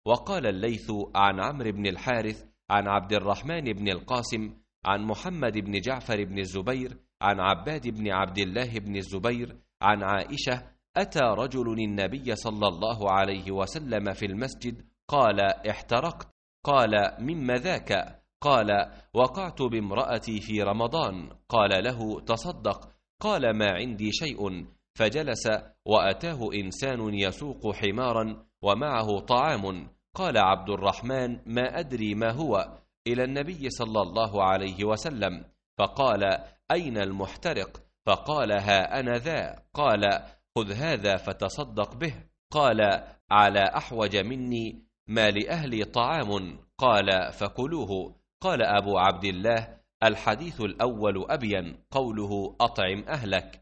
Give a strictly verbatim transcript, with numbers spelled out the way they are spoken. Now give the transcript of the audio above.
وقال الليث عن عمرو بن الحارث عن عبد الرحمن بن القاسم عن محمد بن جعفر بن الزبير عن عباد بن عبد الله بن الزبير عن عائشة: أتى رجل النبي صلى الله عليه وسلم في المسجد، قال: احترقت. قال: مما ذاك؟ قال: وقعت بامرأتي في رمضان. قال له: تصدق. قال: ما عندي شيء. فجلس، وأتاه إنسان يسوق حمارا ومعه طعام. قال عبد الرحمن: ما أدري ما هو، إلى النبي صلى الله عليه وسلم، فقال: أين المحترق؟ فقال: ها أنا ذا. قال: خذ هذا فتصدق به. قال: على أحوج مني، ما لأهلي طعام. قال: فكلوه. قال أبو عبد الله: الحديث الأول أبين، قوله أطعم أهلك.